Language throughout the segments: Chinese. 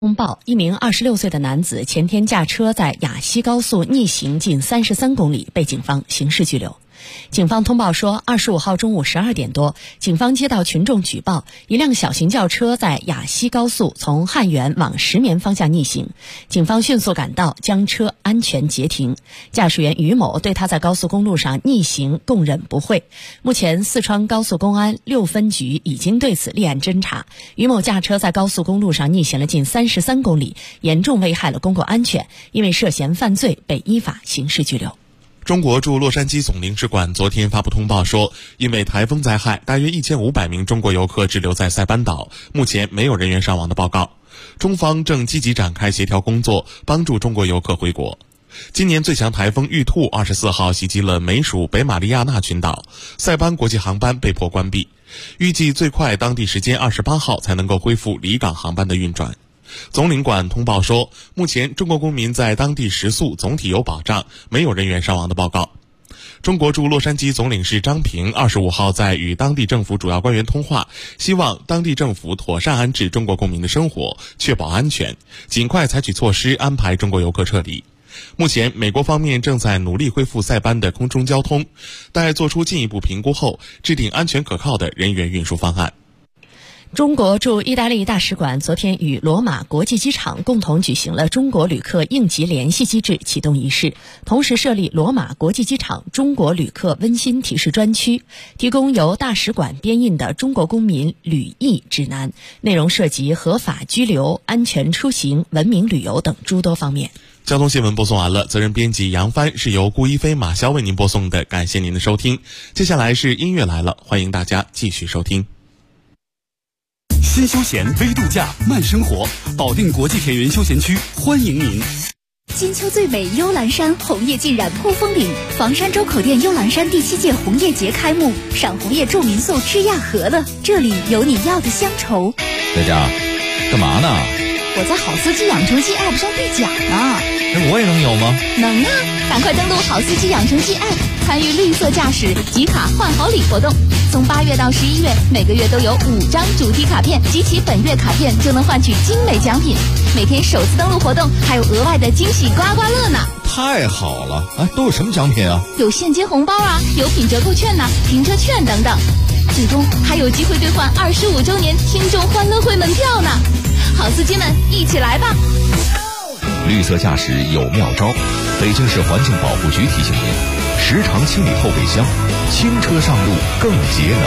通报，一名26岁的男子前天驾车在雅西高速逆行近33公里，被警方刑事拘留。警方通报说，25号中午12点多，警方接到群众举报，一辆小型轿车在雅西高速从汉源往石棉方向逆行。警方迅速赶到，将车安全截停。驾驶员于某对他在高速公路上逆行供认不讳。目前，四川高速公安6分局已经对此立案侦查。于某驾车在高速公路上逆行了近33公里，严重危害了公共安全，因为涉嫌犯罪被依法刑事拘留。 中国驻洛杉矶总领事馆昨天发布通报说，因为台风灾害，大约1500名中国游客滞留在塞班岛，目前没有人员伤亡的报告。中方正积极展开协调工作，帮助中国游客回国。今年最强台风玉兔24号袭击了美属北马里亚纳群岛，塞班国际航班被迫关闭，预计最快当地时间28号才能够恢复离港航班的运转。总领馆通报说，目前中国公民在当地食宿总体有保障，没有人员伤亡的报告。中国驻洛杉矶总领事张平25号在与当地政府主要官员通话，希望当地政府妥善安置中国公民的生活，确保安全，尽快采取措施安排中国游客撤离。目前，美国方面正在努力恢复塞班的空中交通，待做出进一步评估后，制定安全可靠的人员运输方案。 中国驻意大利大使馆昨天与罗马国际机场共同举行了中国旅客应急联系机制启动仪式，同时设立罗马国际机场中国旅客温馨提示专区，提供由大使馆编印的中国公民旅意指南，内容涉及合法居留、安全出行、文明旅游等诸多方面。 交通新闻播送完了，责任编辑杨帆，是由顾一飞、马潇为您播送的，感谢您的收听。接下来是音乐来了，欢迎大家继续收听。 新休闲微度假慢生活，保定国际田园休闲区欢迎您。 金秋最美幽兰山，红叶尽染扑风岭。房山周口店幽兰山第7届红叶节开幕，赏红叶住民宿吃亚和了，这里有你要的乡愁。 在家干嘛呢？ 我在好司机养成记 App 上兑奖呢。 我也能有吗？ 能啊，赶快登录好司机养成记 App， 参与绿色驾驶集卡换好礼活动。从8月到11月，每个月都有5张主题卡片，集齐本月卡片就能换取精美奖品。每天首次登录活动还有额外的惊喜刮刮乐呢。 太好了！都有什么奖品啊？ 有现金红包啊，有品折扣券停车券等等，最终还有机会兑换25周年听众欢乐会门票呢。好司机们，一起来吧！ 绿色驾驶有妙招，北京市环境保护局提醒您，时常清理后备箱，轻车上路更节能。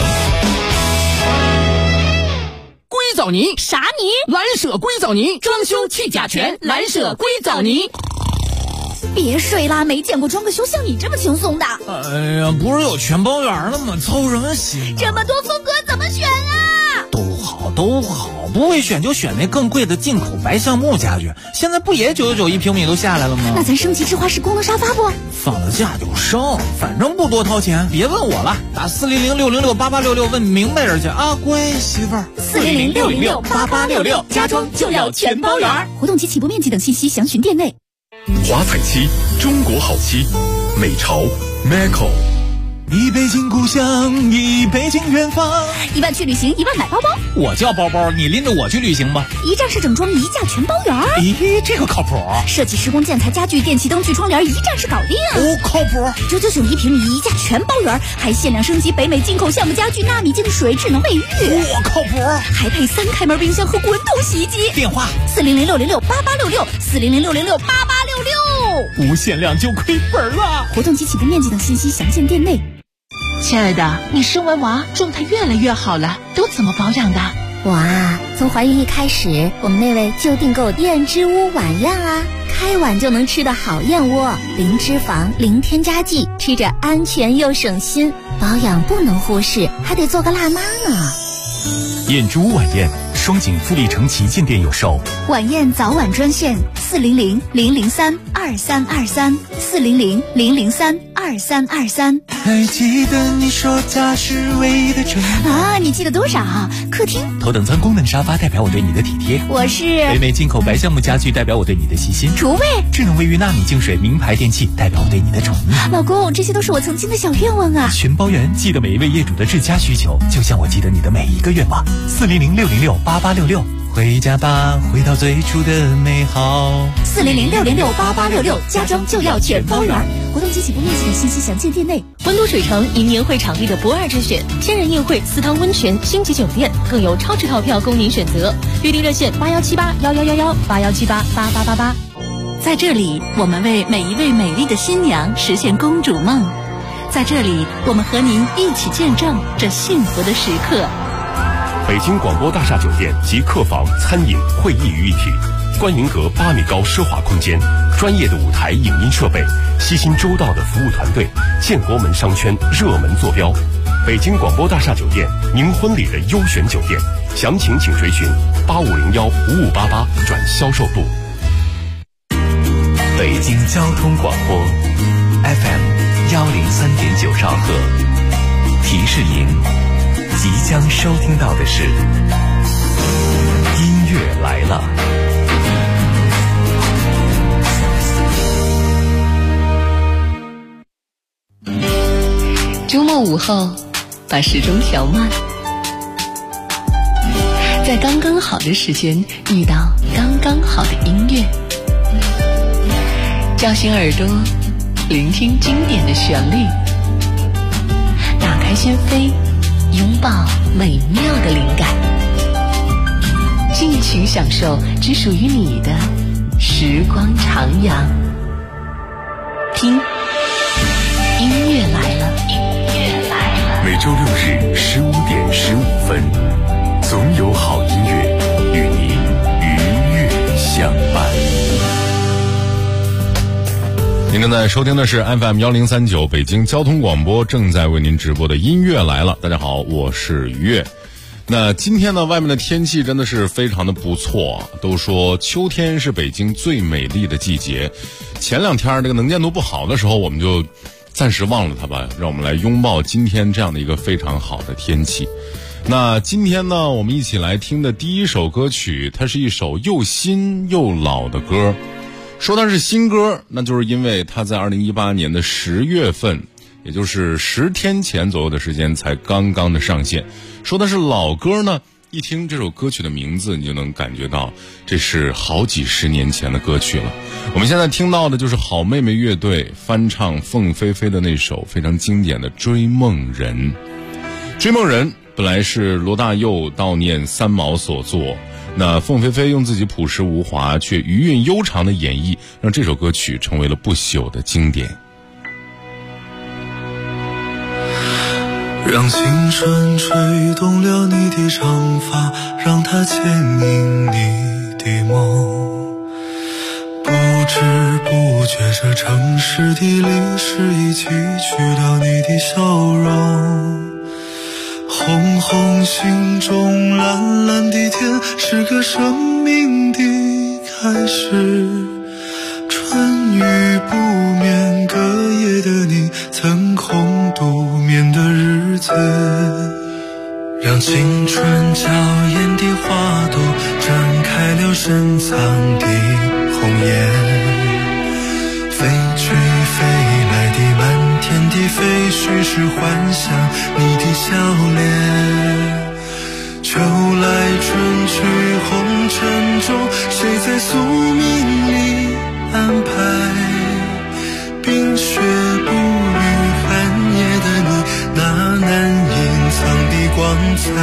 硅藻泥啥泥？ 蓝舍硅藻泥，装修去甲醛，蓝舍硅藻泥。 别睡啦，没见过装个修像你这么轻松的。 哎呀，不是有全包圆了吗？操什么心？ 这么多风格怎么选啊？ 都好，不会选就选那更贵的进口白橡木家具，现在不也9991平米都下来了吗？ 那咱升级智化式功能沙发不？ 放了假就升，反正不多掏钱，别问我了，打400-606-8866问明白人去啊，乖媳妇儿。 400-606-8866，家装就要全包圆。活动及起步面积等信息详询店内。 华彩漆，中国好漆，美潮 Macco。 一杯敬故乡，一杯敬远方。 1万去旅行，1万买包包。 我叫包包，你拎着我去旅行吧。 一站式整装，一价全包圆。 咦，这个靠谱。 设计施工建材家具电器灯具窗帘，一站式搞定。 靠谱。 9991平米，一价全包圆，还限量升级北美进口橡木家具，纳米净水，智能卫浴。 靠谱。 还配3开门冰箱和滚筒洗衣机。 电话 400-606-8866，400-606-8866。 无限量就亏本了。 活动及起步面积等信息详见店内。 亲爱的，你生完娃状态越来越好了，都怎么保养的？ 我啊，从怀孕一开始，我们那位就订购燕之屋晚宴啊，开碗就能吃的好燕窝，零脂肪，零添加剂，吃着安全又省心。保养不能忽视，还得做个辣妈呢。 燕之屋晚宴，双井富力城旗舰店有售。 晚宴早晚专线400-003-2323，400-003-2323。 还记得你说家是唯一的城啊？你记得多少？客厅头等舱功能沙发代表我对你的体贴。 我是北美进口白橡木家具代表我对你的细心。 厨卫智能卫浴纳米净水名牌电器代表我对你的宠溺。 老公，这些都是我曾经的小愿望啊！ 全包圆，记得每一位业主的至家需求，就像我记得你的每一个愿望。400-606-8866。 回家吧，回到最初的美好。 400-606-8866，家装就要全方源。活动激起不面积的信息详见店内。温都水城迎年会场地的不二之选，天然宴会、私汤温泉、星级酒店，更有超值套票供您选择。预订热线81781111，8178888888。 在这里，我们为每一位美丽的新娘实现公主梦。在这里，我们和您一起见证这幸福的时刻。 北京广播大厦酒店集客房、餐饮、会议于一体，观云阁8米高奢华空间，专业的舞台影音设备，悉心周到的服务团队，建国门商圈热门坐标。北京广播大厦酒店，您婚礼的优选酒店，详情请追询8501-5588转销售部。 北京交通广播 FM103.9兆赫，提示您即将收听到的是音乐来了。 周末午后，把时钟调慢，在刚刚好的时间遇到刚刚好的音乐，叫醒耳朵，聆听经典的旋律，打开心扉，拥抱美妙的灵感，尽情享受只属于你的时光徜徉。听，音乐来了，音乐来了。 每周6日15:15，总有好音乐与你愉悦相伴。 您正在收听的是 FM1039 北京交通广播正在为您直播的音乐来了。大家好，我是于悦。那今天呢，外面的天气真的是非常的不错，都说秋天是北京最美丽的季节。前2天这个能见度不好的时候，我们就暂时忘了它吧，让我们来拥抱今天这样的一个非常好的天气。那今天呢，我们一起来听的第一首歌曲，它是一首又新又老的歌。说它是新歌，那就是因为它在2018年的10月份，也就是10天前左右的时间才刚刚的上线。说它是老歌呢，一听这首歌曲的名字，你就能感觉到这是好几十年前的歌曲了。我们现在听到的就是好妹妹乐队翻唱凤飞飞的那首非常经典的《追梦人》。《追梦人》本来是罗大佑悼念三毛所作，那凤飞飞用自己朴实无华却余韵悠长的演绎，让这首歌曲成为了不朽的经典。 让青春吹动了你的长发，让它牵引你的梦。不知不觉，这城市的历史已记取了你的笑容。红红心中，蓝蓝的天，是个生命的开始。春雨不眠，隔夜的你曾空独眠的日子，让青春娇艳的花朵绽开了深藏的红颜。飞去飞来的满天的飞絮，是幻想你的笑脸。秋来春去红尘中，谁在宿命里安排？冰雪不语寒夜的你，那难隐藏的光彩。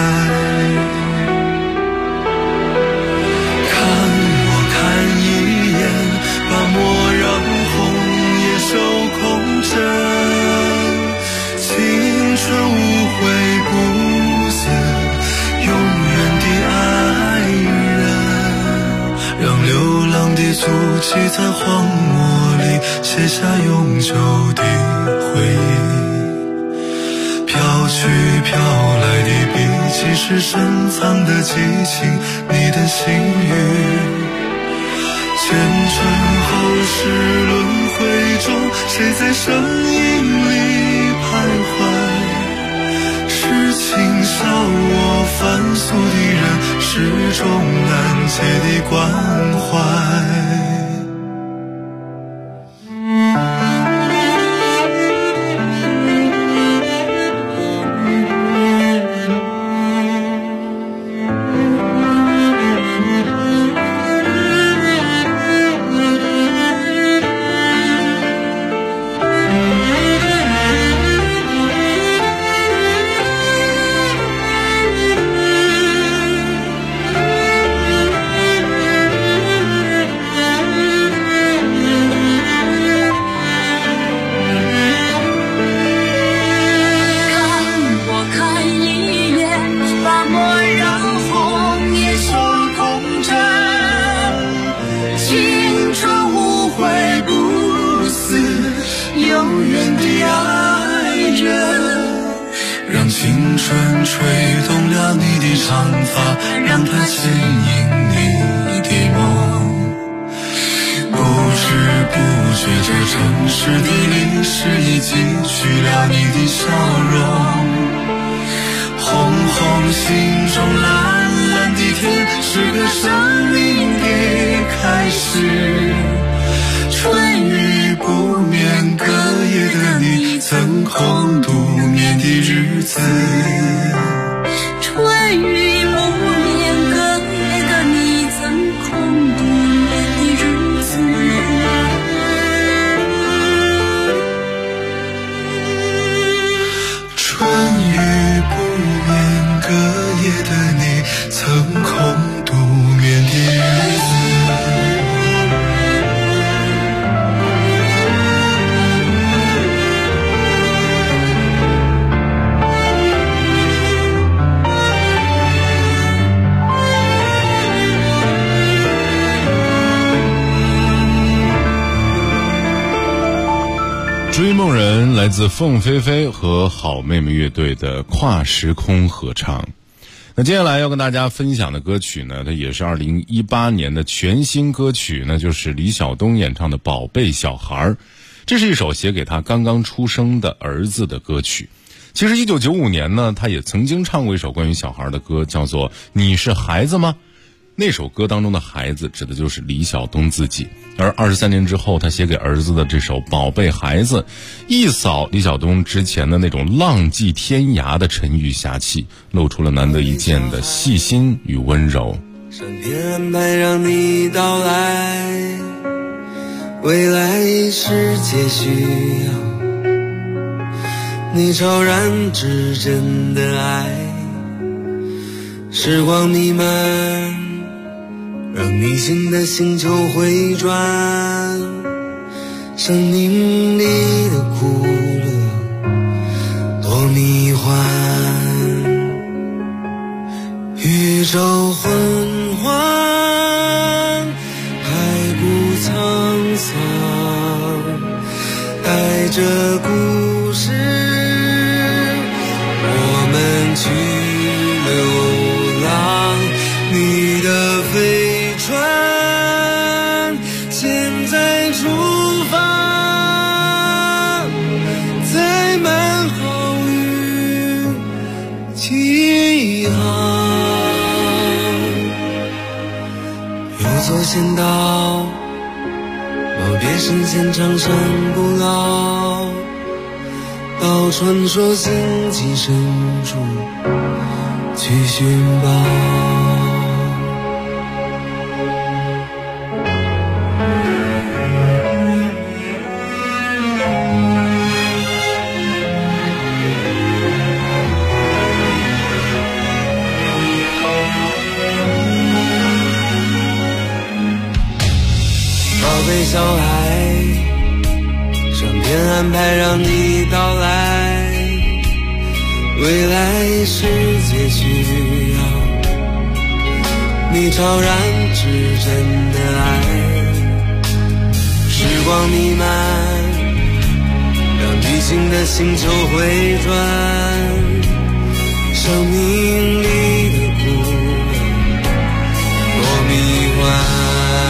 看我看一眼，把莫让红叶收空枕。青春无悔不死，永远的爱人。让流浪的足迹在荒漠里写下永久的回忆。飘去飘来的笔记，是深藏的激情，你的心语。前尘后世轮回中，谁在身影里徘徊？是情笑我凡俗的人，始终难解的关怀。 远地爱着，让青春吹动了你的长发，让它牵引你的梦。不知不觉，这城市的历史已记取了你的笑容。红红心中蓝蓝的天，是个生命的开始。春雨不眠，隔夜的你曾空独眠的日子。 春雨不眠，隔夜的你曾空独眠的日子。 春雨不眠，隔夜的你曾空独眠的日子。 追梦人来自凤飞飞和好妹妹乐队的跨时空合唱。那接下来要跟大家分享的歌曲呢，它也是2018年的全新歌曲，那就是李晓东演唱的《宝贝小孩》。这是一首写给他刚刚出生的儿子的歌曲。其实1995年呢，他也曾经唱过一首关于小孩的歌，叫做《你是孩子吗》。那首歌当中的孩子指的就是李晓东自己，而23年之后他写给儿子的这首《宝贝孩子》，一扫李晓东之前的那种浪迹天涯的沉郁侠气，露出了难得一见的细心与温柔。 上天安排让你到来，未来世界需要你超然至真的爱，时光弥漫，让你新的星球回转，生命里的苦乐多迷幻，宇宙昏黄，海谷沧桑，带着故事我们去流浪，你的飞船现在出发，载满好运起航，有座仙岛，告别神仙长生不老，到传说星际深处去寻宝。宝贝小孩，上天安排让你到来，未来世界需要你超然至真的爱，时光弥漫，让旅行的星球回转，生命里的苦多迷幻，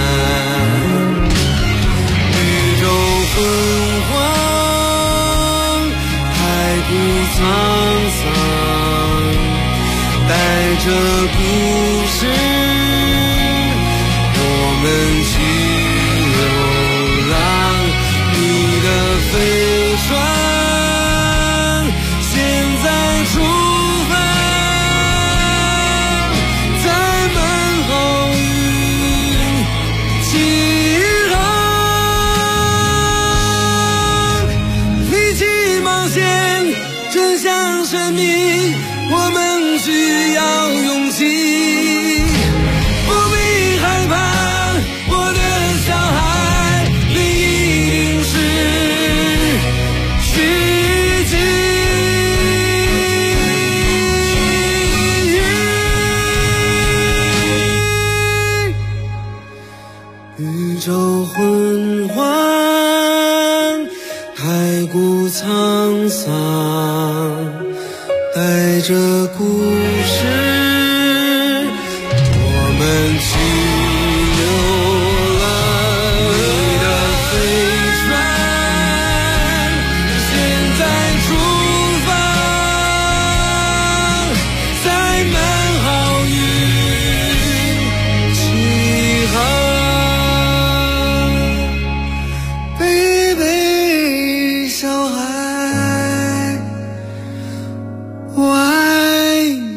昏黄，海谷沧桑，带着故事我们去流浪，你的飞船现在出发，载满好运起真相生命，我们需要勇气，不必害怕，我的小孩，你一定是奇迹。宇宙昏黄，海谷沧桑，带着故事，我们起流浪你的飞船，现在出发，载满好运起航。Baby 小孩，我爱你。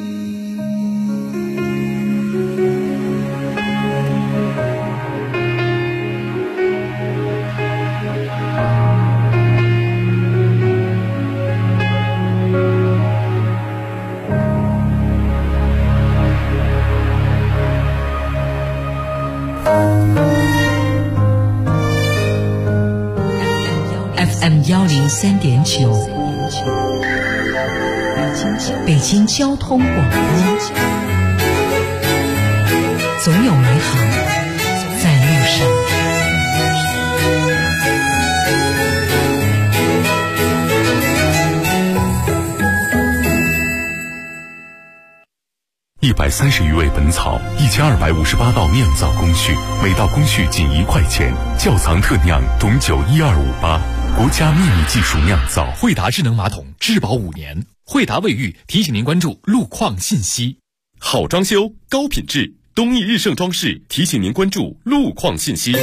FM 103.9，北京交通广播，总有美好在路上。 130余味本草，1258道酿造工序，每道工序仅1块钱。窖藏特酿种酒12588，国家秘密技术酿造。 惠达智能马桶质保5年。惠达卫浴提醒您关注路况信息。 好装修，高品质，东益日盛装饰提醒您关注路况信息。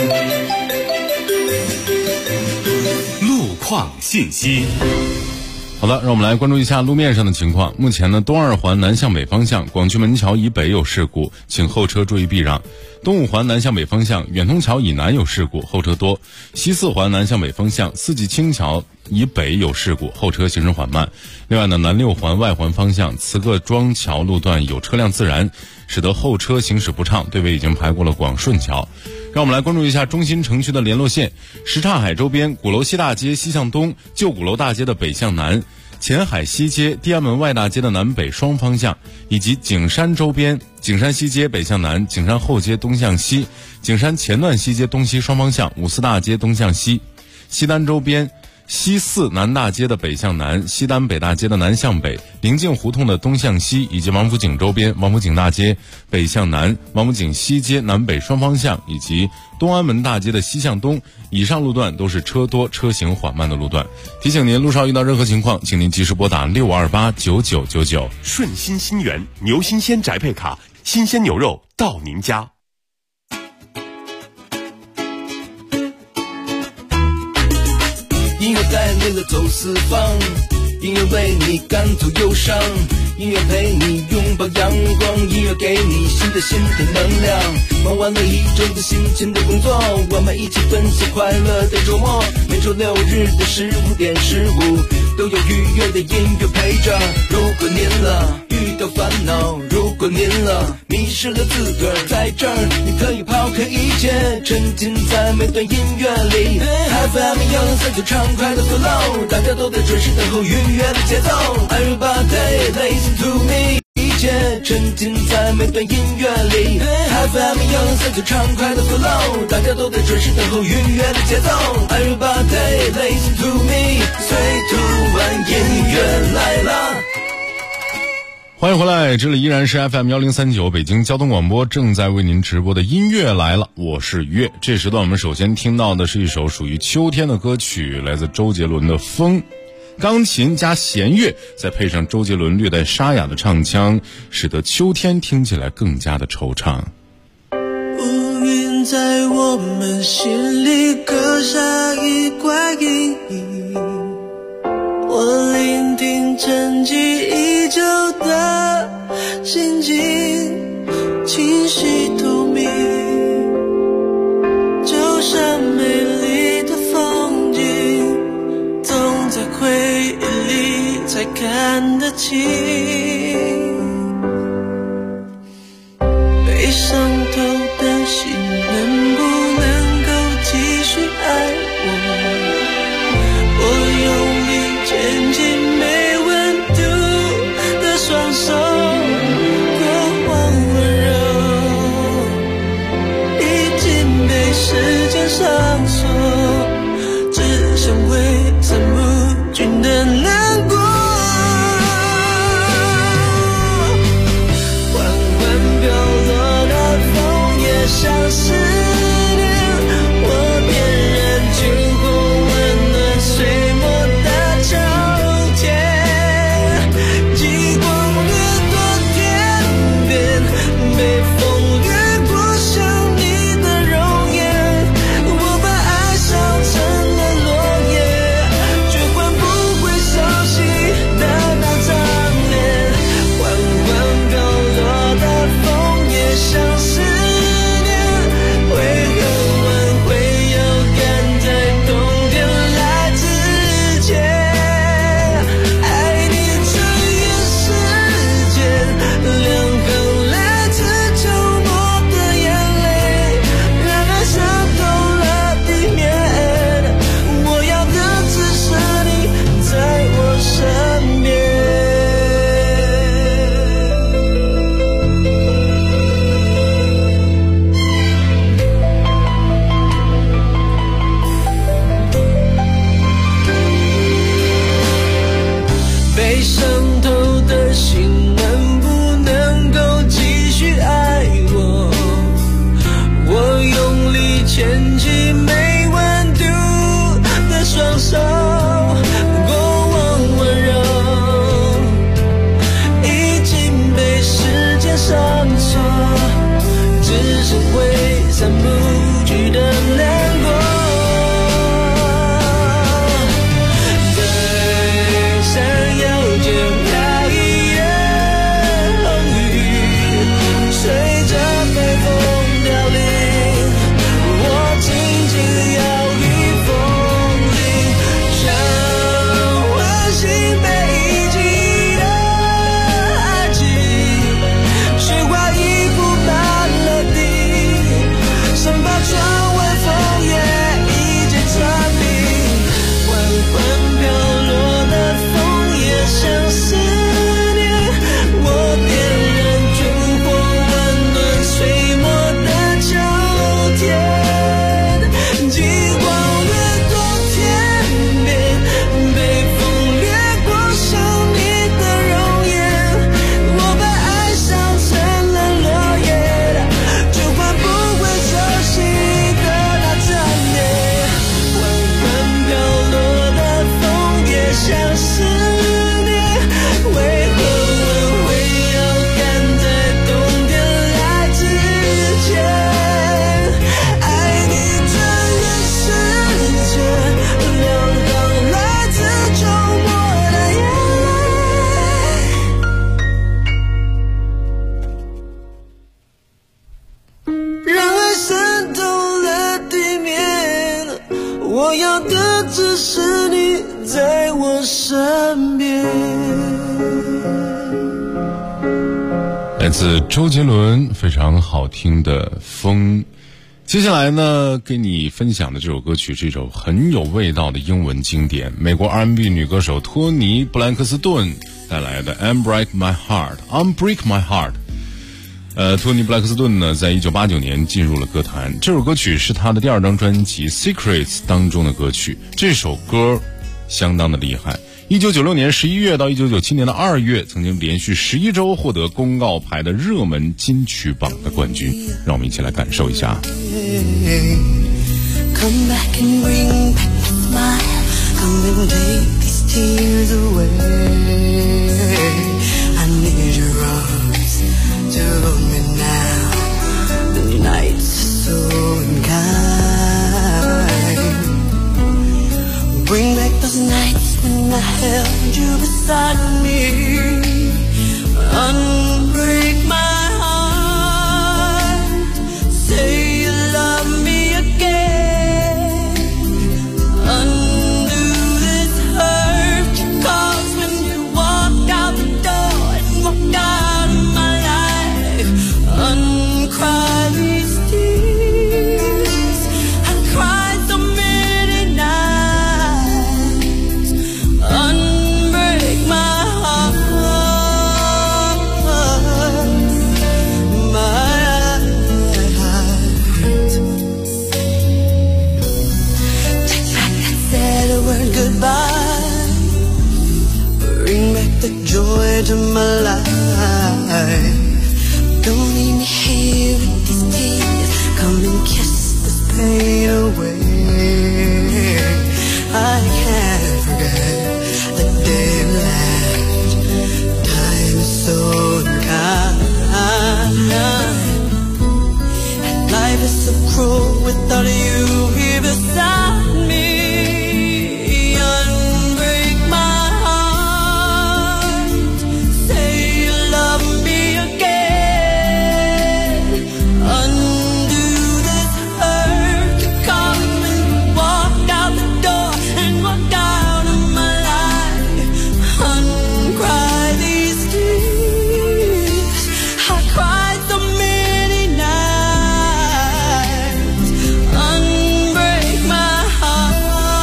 路况信息。 好的，让我们来关注一下路面上的情况。目前呢，东二环南向北方向广渠门桥以北有事故，请后车注意避让。东五环南向北方向远通桥以南有事故，后车多。西四环南向北方向四季青桥以北有事故，后车行驶缓慢。另外呢，南六环外环方向慈各庄桥路段有车辆自燃，使得后车行驶不畅，队尾已经排过了广顺桥。让我们来关注一下中心城区的联络线：什刹海周边鼓楼西大街西向东、旧鼓楼大街的北向南、前海西街、地安门外大街的南北双方向，以及景山周边景山西街北向南、景山后街东向西、景山前段西街东西双方向、五四大街东向西、西单周边西四南大街的北向南、西单北大街的南向北、临近胡同的东向西，以及王府井周边王府井大街北向南、王府井西街南北双方向，以及东安门大街的西向东，以上路段都是车多车行缓慢的路段。提醒您，路上遇到任何情况，请您及时拨打65289999。 顺心新源牛新鲜宅配卡，新鲜牛肉到您家。 音乐带领了走四方，音乐为你赶走忧伤，音乐陪你拥抱阳光，音乐给你新的心的能量。忙完了一周的辛勤的工作，我们一起分享快乐的周末。每周六日的15点15都有愉悦的音乐陪着。如果您遇到烦恼，如果您迷失了自个儿，在这儿你可以抛开一切，沉浸在每段音乐里。FM 103就畅快的 flow， 大家都在准时等候愉悦的节奏。Everybody listen to me， 一切沉浸在每段音乐里。FM 103就畅快的 flow， 大家都在准时等候愉悦的节奏。Everybody listen to me， 随突然音乐来了。 欢迎回来，这里依然是 FM 1039北京交通广播正在为您直播的音乐来了，我是月。这时段我们首先听到的是一首属于秋天的歌曲，来自周杰伦的《风》，钢琴加弦乐，再配上周杰伦略带沙哑的唱腔，使得秋天听起来更加的惆怅。 乌云在我们心里刻下一块阴影，我聆听沉寂已久的心境，清晰透明，就像美丽的风景，总在回忆里才看得清。被伤透的心能不能够继续爱我用力牵紧没温度的双手，过往温柔已经被时间上锁，只想挥散不去我要的只是你在我身边。 来自周杰伦非常好听的风。接下来呢，给你分享的这首歌曲是一首很有味道的英文经典，美国 R&B 女歌手托尼·布兰克斯顿带来的 Unbreak My Heart。Unbreak My Heart。托尼·布莱克斯顿呢，在1989年进入了歌坛。这首歌曲是他的第2张专辑《Secrets》当中的歌曲。这首歌相当的厉害。1996年11月到1997年的2月，曾经连续11周获得公告牌的热门金曲榜的冠军。让我们一起来感受一下。 Come back and bring back the smile. Come and take these tears away. I need your arms to hold me now. The nights are so unkind. Bring back those nights when I held you beside me. Unbreak my heart. Say you love me again. Undo this hurt you caused when you walked out the door and walked out of my life. Uncry these tears. I cried so many nights. Unbreak my heart. My heart. Take back that sad word goodbye. Bring back the joy to my life. Don't leave me here with these tears. Come and kiss this pain away. I can't forget the day we left. Time is so unkind. And life is so cruel without you here beside me. Unbreak my heart. Say you love me again. Undo this hurt you caused when you walked out the door and walked out of my life. Uncry these tears. I cried so many nights. Unbreak my heart.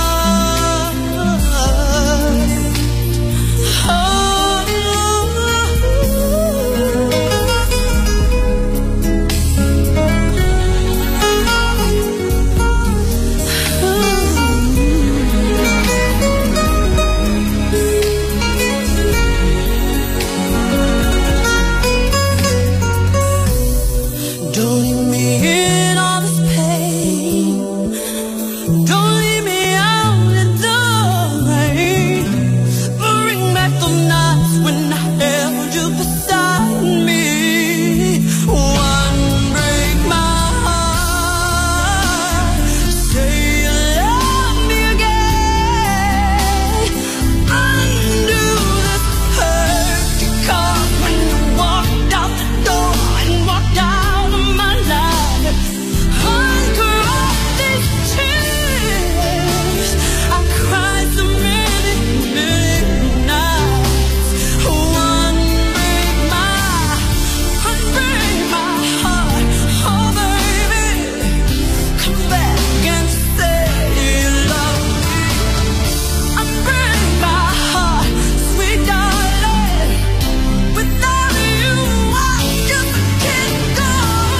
Don't leave me in all this pain. Don't leave me out in the rain. Bring back the nights when I held you beside me. Unbreak my heart. Say you love me again. Undo this hurt you caused when you walked out the door and walked out of my life. Uncry these tears. I cried so many, many nights. Unbreak my heart. Oh baby, come back and say you love me. Unbreak my heart, sweet darling. Without you, I just can't go.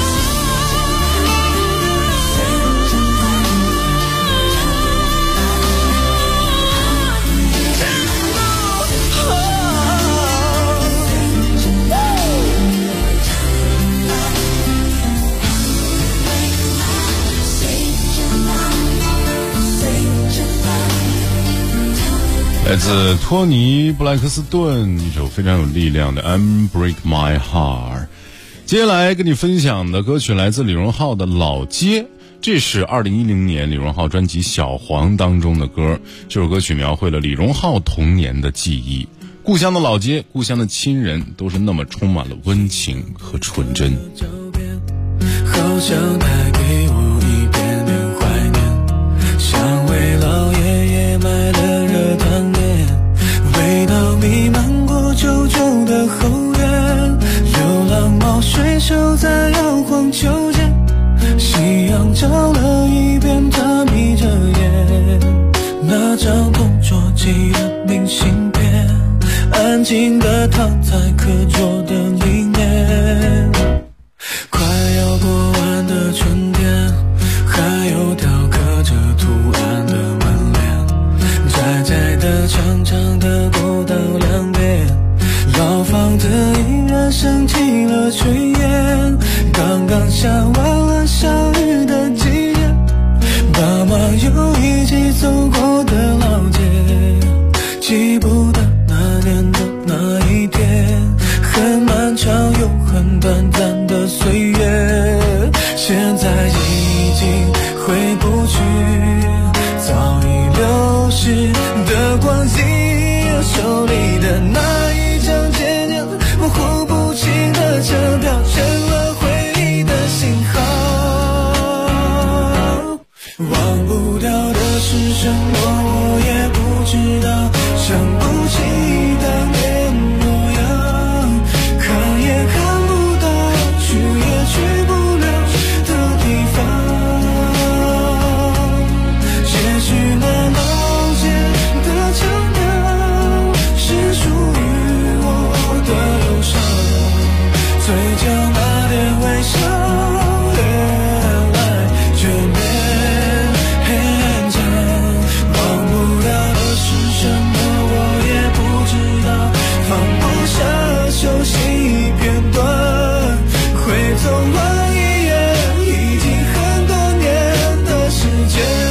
Oh. 来自托尼·布莱克斯顿一首非常有力量的 Unbreak My Heart。接下来跟你分享的歌曲来自李荣浩的老街，这是2010年李荣浩专辑《小黄》当中的歌。这首歌曲描绘了李荣浩童年的记忆，故乡的老街，故乡的亲人，都是那么充满了温情和纯真。 好想带给我一点点怀念，像未放在课桌的里面。快要过完的春天，还有条刻着图案的门帘，窄窄的长长的过道两边，老房子依然升起了炊烟。刚刚下完了小雨的季节，爸妈又一起走过的老街，记不得那年的那一天，很漫长又很短暂的岁月，现在已经回不去早已流逝的光景，手里的那一张渐渐模糊不清的车票，成了回忆的信号。忘不掉的是什么我也不知道，想不起当年模样，看也看不到，去也去不了的地方。也许那老街的腔调是属于我的忧伤，嘴角那点微笑越来越勉强。忘不了的是什么我也不知道，放不下熟悉片段，会走完一页已经很多年的时间。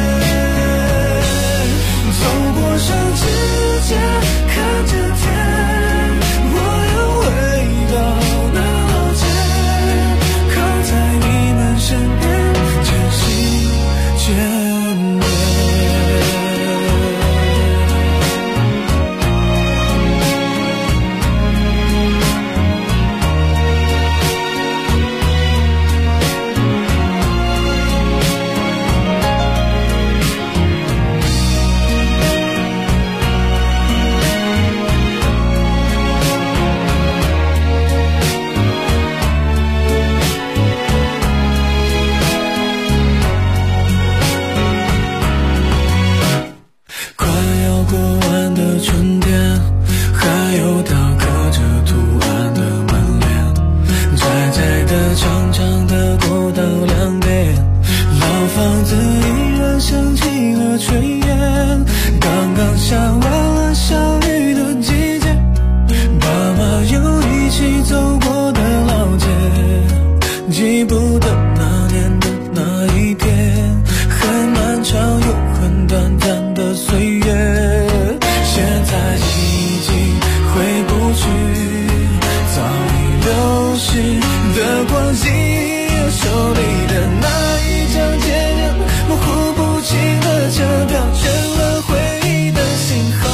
走过上指甲，看着天，我又回到那老街，靠在你们身边，渐行渐远。快要过完的春天，还有条刻着图案的门帘，窄窄的长长的过道两边，老房子依然升起了炊烟。刚刚下完了小雨的季节，爸妈又一起走过的老街，记不得那年的那一天，很漫长又很短暂的岁月，现在已经回不去早已流逝的光景，手里的那一张渐渐模糊不清的车票，成了回忆的信号。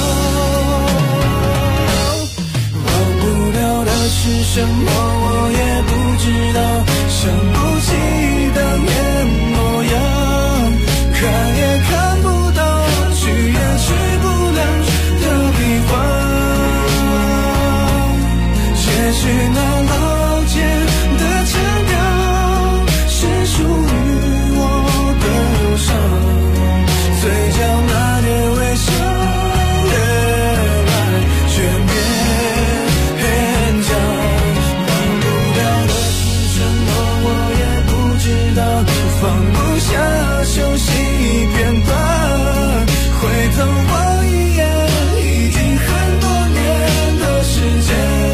忘不了的是什么我也不知道，想不起当年模样，看也看不到，去也去不了的地方。也许那老街的腔调是属于我的忧伤，嘴角那点微笑越来越勉强。忘不了的是什么我也不知道，放不下熟悉片段，回头望一眼已经很多年的时间。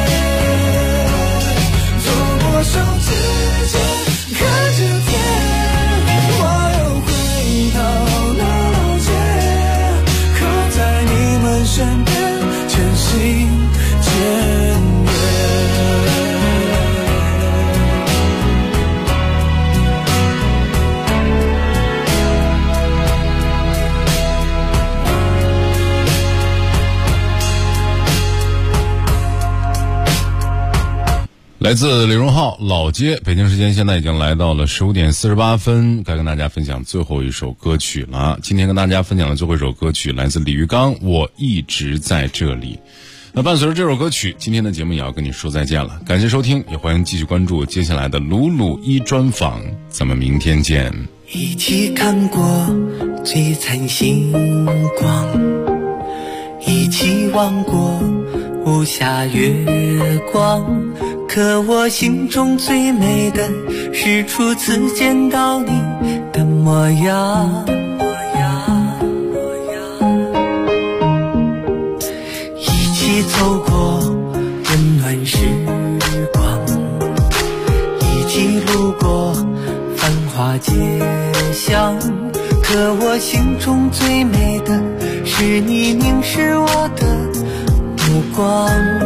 走过手指尖，看着天，我又回到那老街，靠在你们身边，渐行渐远。 来自李荣浩《老街》，北京时间现在已经来到了15点48分，该跟大家分享最后一首歌曲了。今天跟大家分享的最后一首歌曲来自李玉刚，《我一直在这里》。那伴随着这首歌曲，今天的节目也要跟你说再见了。感谢收听，也欢迎继续关注接下来的鲁鲁一专访，咱们明天见。 一起看过璀璨星光，一起望过不下月光，可我心中最美的是初次见到你的模样。一起走过温暖时光，一起路过繁华街巷，可我心中最美的是你凝视我的目光。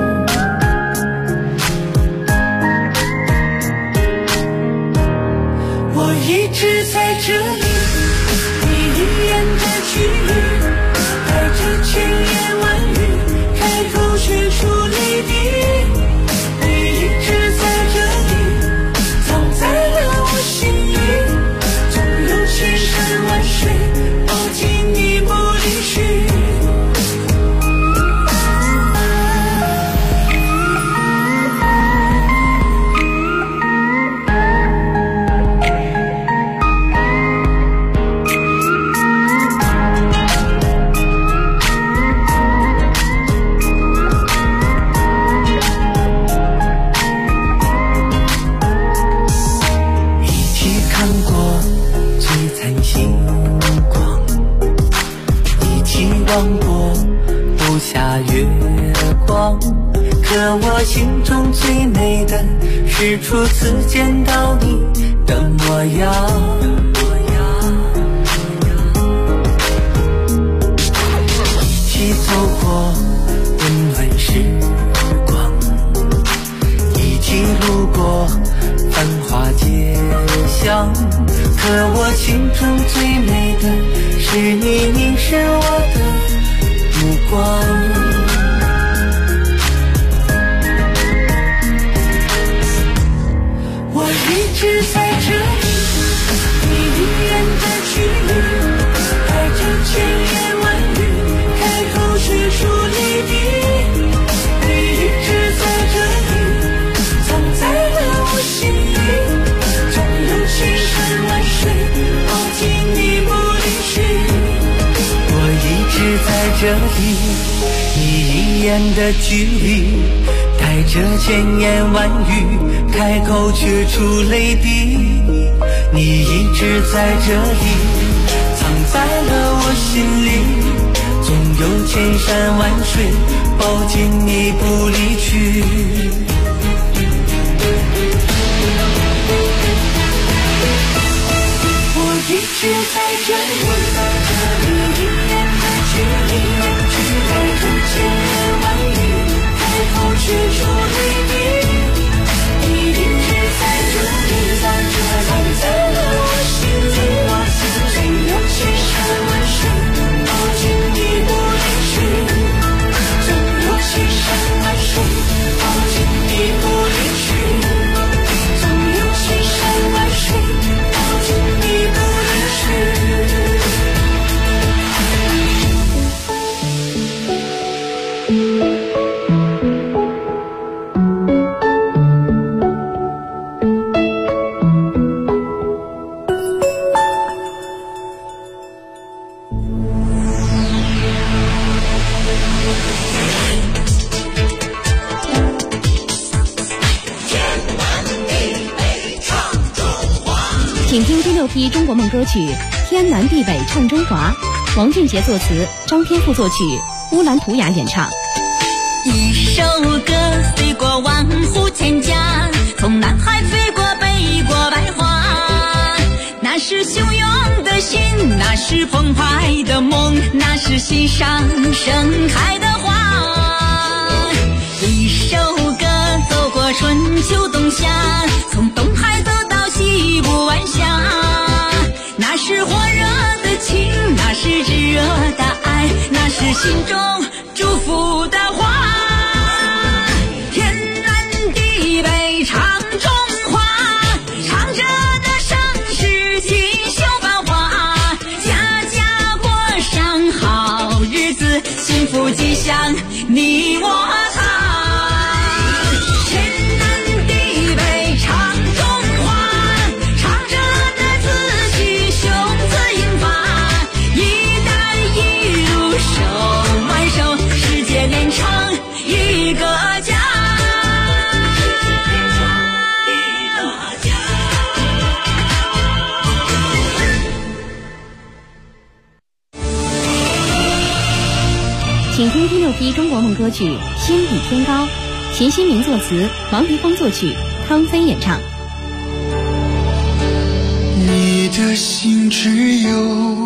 我一直在这里，你一眼的距离，带着千言万语，开口却出泪滴。你一直在这里，藏在了我心里，总有千山万水抱紧你不离去。望过不下月光，可我心中最美的是初次见到你的模样。一起走过温暖时光，一起路过繁华街巷，可我心中最美的是你凝视我的目光。我一直在这里，你一眼的距离，带着千言万语，开口却出泪滴。你一直在这里，藏在了我心里，总有千山万水抱紧你不离去。我一直在这里，你一眼的距离，带着千言万语，开口却出泪滴。你一直在这里，藏在了我心里，总有千山万水抱紧你不离去。我一直在这里，你一眼的距离，带着千言万语，开口却出泪滴。你一直在这里，藏在了我心里，总有千山万水抱紧你不离去，总有千山万水抱紧你不离去，总有千山万水抱紧你不离去。 请听第6批中国梦歌曲《天南地北唱中华》，王俊杰作词，张天赋作曲，乌兰图雅演唱。 一首歌飞过万户千家，从南海飞过北过百花，那是汹涌的心，那是澎湃的梦，那是心上盛开的花。一首歌走过春秋冬夏，从东海走到西部晚霞，那是火热的情，那是炙热的爱，那是心中祝福的话。天南地北唱中华，唱着那盛世锦绣繁华，家家过上好日子，幸福吉祥你我他。一个请听第6批中国梦歌曲《心比天高》，秦新明作词，王迪峰作曲，汤飞演唱。 你的心只有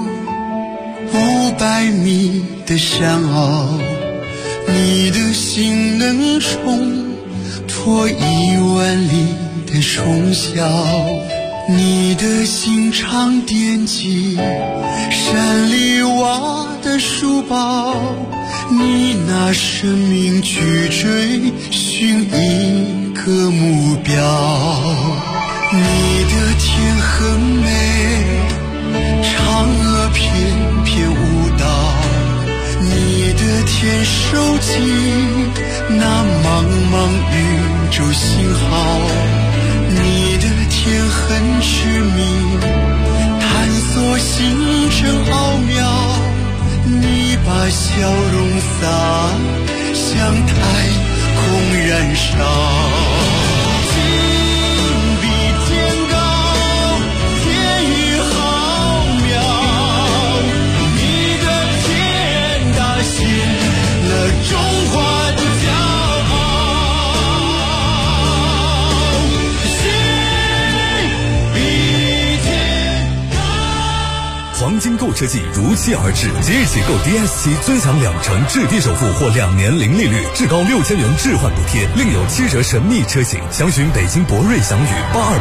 500米的山坳，你的心能冲破10000里的冲霄，你的心常惦记山里挖的书包，你拿生命去追寻一个目标。你的天很美，嫦娥翩翩舞蹈，你的天收集那茫茫宇宙信号，你的天很痴迷，探索星辰奥妙，你把笑容洒向太空燃烧。 黄金购车季如期而至，即日起购 DS7尊享2成置地首付或2年零利率，至高6000元置换补贴，另有7折神秘车型。详询北京博瑞祥宇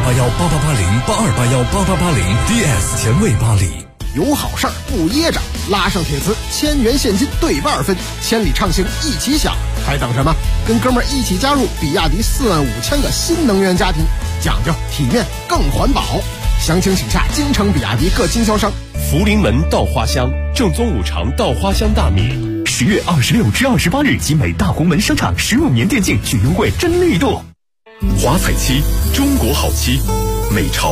8281888082818880 DS 前卫巴黎。 有好事儿不噎着，拉上铁磁，1000元现金兑2分，千里畅行一起享，还等什么？跟哥们儿一起加入比亚迪45000个新能源家庭，讲究体面更环保。详情请洽京城比亚迪各经销商。 福临门稻花香，正宗5常稻花香大米。10月26至28日，集美大红门商场15年电竞巨优惠真力度。华彩漆，中国好漆，美潮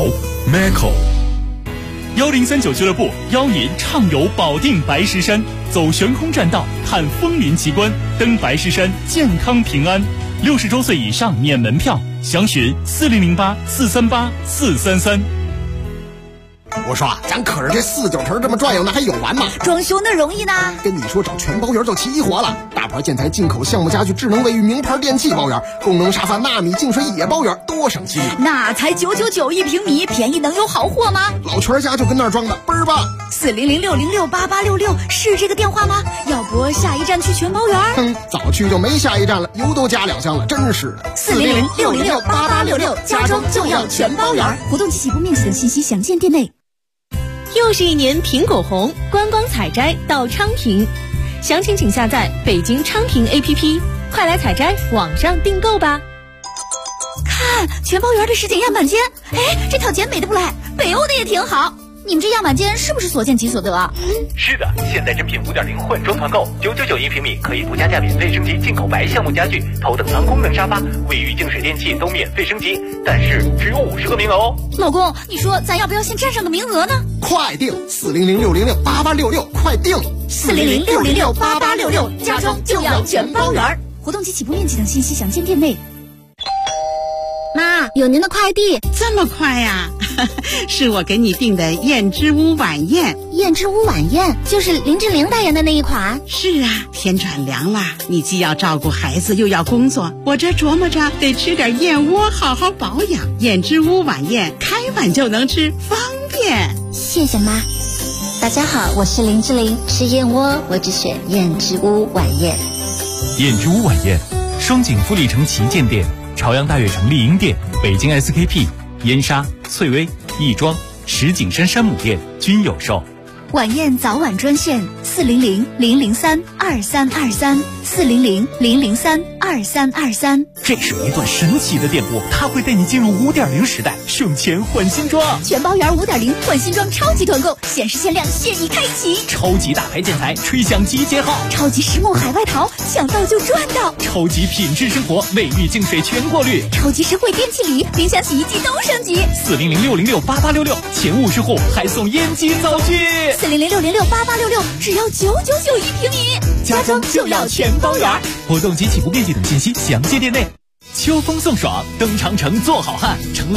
Macco。1039俱乐部邀您畅游保定白石山，走悬空栈道，看枫林奇观，登白石山健康平安。60周岁以上免门票，详询4008-438-433。 我说啊，咱可是这49城这么转悠，那还有完吗？ 装修那容易呢。 跟你说，找全包圆就齐活了，大牌建材、进口项目家具、智能卫浴、名牌电器包圆，功能沙发、纳米净水也包圆，多省心。 那才999一平米，便宜能有好货吗？ 老全家就跟那儿装的，倍儿棒。 400-606-8866是这个电话吗？要不下一站去全包圆？ 早去就没下一站了，油都加2箱了，真是的。 400-606-8866，家装就要全包圆。活动及起步面积等信息详见店内。 又是一年苹果红，观光采摘到昌平，详情请下载北京昌平 APP， 快来采摘，网上订购吧。 看全包圆的实景样板间，哎，这套简美的不赖，北欧的也挺好。你们这样板间是不是所见即所得啊？ 是的，现在真品5.0混装团购，999一平米，可以独家价免费升级进口白橡木家具、头等舱功能沙发、卫浴净水电器都免费升级，但是只有50个名额哦。 老公，你说咱要不要先占上个名额呢？ 快订400-606-8866，快订 400-606-8866，家装就要全包圆。活动及起步面积等信息详见店内。 妈，有您的快递。 这么快呀？是我给你订的燕之屋晚宴。 燕之屋晚宴就是林志玲代言的那一款。 是啊，天转凉了，你既要照顾孩子又要工作，我这琢磨着得吃点燕窝好好保养。燕之屋晚宴开碗就能吃，方便。 谢谢妈。 大家好，我是林志玲，吃燕窝我只选燕之屋晚宴。 燕之屋晚宴，双井富力城旗舰店、朝阳大悦城丽婴店、北京 SKP、燕莎、翠微、亦庄、石景山山姆店均有售。 晚宴早晚专线400-003-2323，400-003-2323。 这是一段神奇的店铺，它会带你进入5.0时代，省钱换新装。 全包圆5.0换新装超级团购，限时限量现已开启。 超级大牌建材，吹响集结号。 超级实木海外淘，抢到就赚到。 超级品质生活，卫浴净水全过滤。 超级实惠电器礼，冰箱洗衣机都升级。 400-606-8866，前50户还送烟机灶具。 400-606-8866，只要999一平米， 家装就要全包圆。活动及起步面积等信息详见店内。秋风送爽，登长城做好汉，成了